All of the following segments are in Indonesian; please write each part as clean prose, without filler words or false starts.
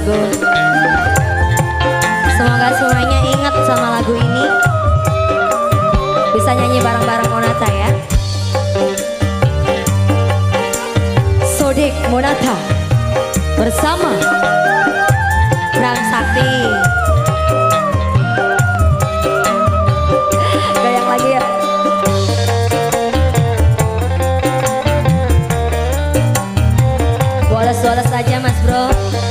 bosku. Semoga semuanya ingat sama lagu ini. Bisa nyanyi bareng-bareng Monata ya. Sodik Monata bersama Bram Sakti. Goyang lagi ya. Boles-boles saja mas bro,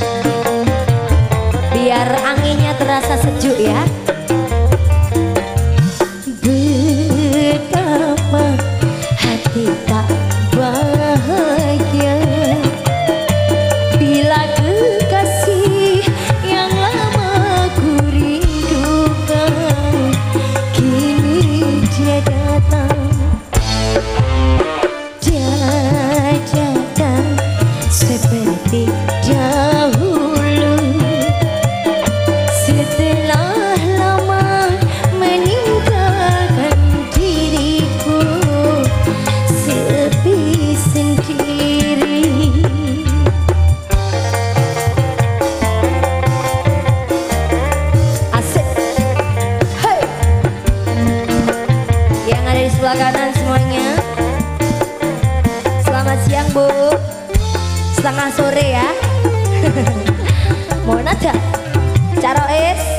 biar anginnya terasa sejuk ya. Betapa hati tak bahagia bila kekasih yang lama ku rindukan kini dia datang. Dia datang seperti dahulu setelah lama meninggalkan diriku sepi sendiri. Asik. Hey. Yang ada di sebelah kanan semuanya, selamat siang bu, setengah sore ya. Monata Caroes.